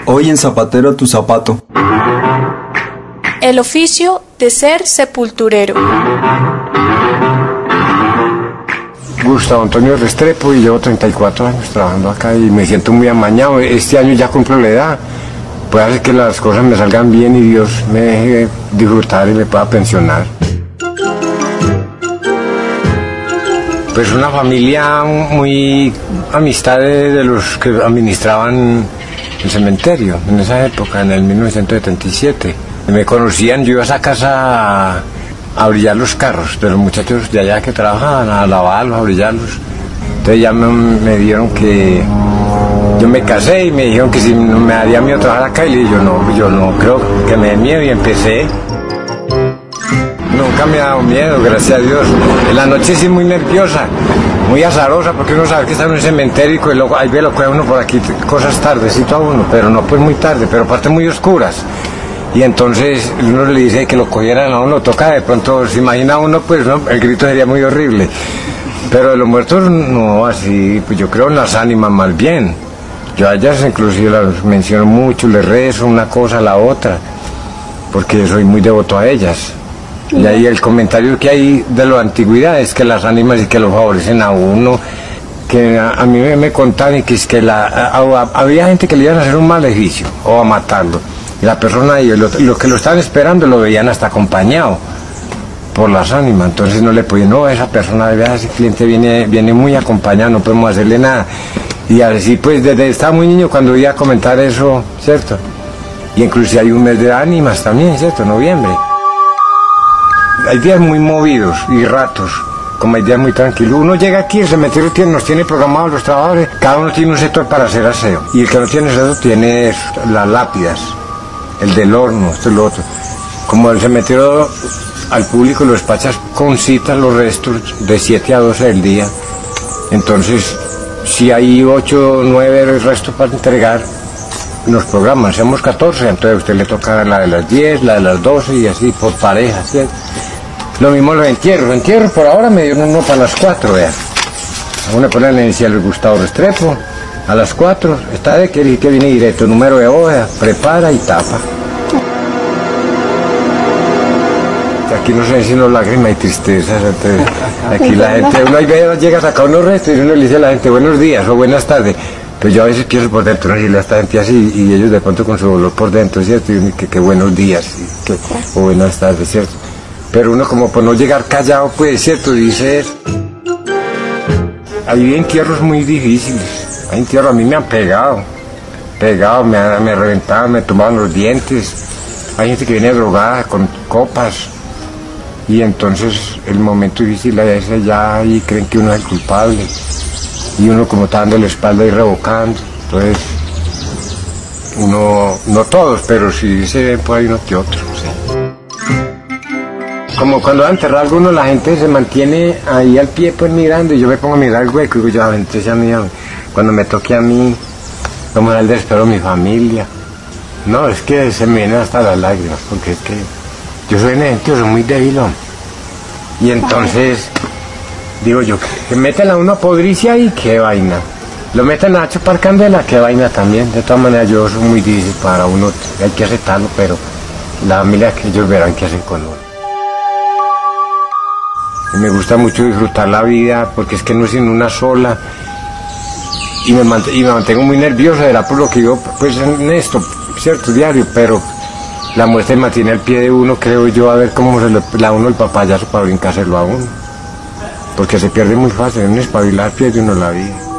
Hoy en Zapatero tu zapato. El oficio de ser sepulturero. Gustavo Antonio Restrepo y llevo 34 años trabajando acá y me siento muy amañado. Este año ya cumplo la edad. Puede hacer que las cosas me salgan bien y Dios me deje disfrutar y me pueda pensionar. Pues una familia muy amistad de los que administraban el cementerio en esa época, en el 1977. Me conocían, yo iba a esa casa a brillar los carros de los muchachos de allá que trabajaban, a lavarlos, a brillarlos. Entonces ya me dieron que yo me casé y me dijeron que si no me daría miedo trabajar acá, y le dije yo no creo que me dé miedo, y empecé. Nunca me ha dado miedo, gracias a Dios. En la noche sí muy nerviosa, muy azarosa, porque uno sabe que está en un cementerio y luego ahí ve lo que uno por aquí, cosas tardecito a uno, pero no pues muy tarde, pero partes muy oscuras. Y entonces uno le dice que lo cogieran a uno, toca de pronto, se imagina uno, pues no, el grito sería muy horrible. Pero de los muertos no, así, pues yo creo en las ánimas más bien. Yo a ellas inclusive las menciono mucho, les rezo una cosa a la otra, porque soy muy devoto a ellas. Y ahí el comentario que hay de la antigüedad es que las ánimas y que lo favorecen a uno, que a mí me contaban y que es que había gente que le iban a hacer un maleficio o a matarlo. Y la persona y los que lo estaban esperando lo veían hasta acompañado por las ánimas. Entonces no le podían, no, esa persona, ese cliente viene muy acompañado, no podemos hacerle nada. Y así pues desde estaba muy niño cuando iba a comentar eso, ¿cierto? Y incluso hay un mes de ánimas también, ¿cierto? Noviembre. Hay días muy movidos y ratos, como hay días muy tranquilos. Uno llega aquí, el cementerio nos tiene programados los trabajadores, cada uno tiene un sector para hacer aseo. Y el que no tiene eso tiene las lápidas, el del horno, esto y lo otro. Como el cementerio al público lo despachas con citas los restos de 7 a 12 del día. Entonces, si hay 8 o 9 restos para entregar, nos programan, somos 14, entonces a usted le toca la de las 10, la de las 12 y así por pareja, ¿sí? Lo mismo los entierros por ahora me dieron uno para las 4, vean. A uno le ponen la inicial Gustavo Restrepo, a las 4, está de que viene directo, número de hoja, prepara y tapa. Aquí no se ven sino lágrimas y tristezas, entonces, aquí la gente, uno ahí llega a sacar unos restos y uno le dice a la gente buenos días o buenas tardes. Pero yo a veces pienso por dentro, no decirle a esta gente así, y ellos de pronto con su dolor por dentro, ¿cierto? Y que buenos días, o buenas tardes, ¿cierto? Pero uno como por no llegar callado, pues, ¿cierto? Dice, hay entierros muy difíciles, hay entierros, a mí me han pegado, me reventaban, me tomaban los dientes, hay gente que viene drogada con copas, y entonces el momento difícil a veces ya ahí creen que uno es el culpable. Y uno como está dando la espalda y revocando, entonces uno, no todos, pero sí se ven por ahí unos que otros, ¿sí? Como cuando va a enterrar a alguno, la gente se mantiene ahí al pie pues mirando, y yo me pongo a mirar el hueco y digo, yo, entonces a mí, cuando me toque a mí, como era el desespero de mi familia, no, es que se me vienen hasta las lágrimas, porque es que yo soy soy muy débilón, y entonces digo yo, que meten a uno a podricia y qué vaina. Lo meten a chupar candela, qué vaina también. De todas maneras yo soy muy difícil para uno, hay que aceptarlo, pero la familia que ellos verán qué hacen con uno. Y me gusta mucho disfrutar la vida, porque es que no es en una sola. Y me mantengo muy nervioso, era por lo que yo, pues en esto, cierto, diario, pero la muerte mantiene al pie de uno, creo yo, a ver cómo se le da uno el papayazo para brincárselo a uno. Porque se pierde muy fácil, en un espabilar pierde uno la vida.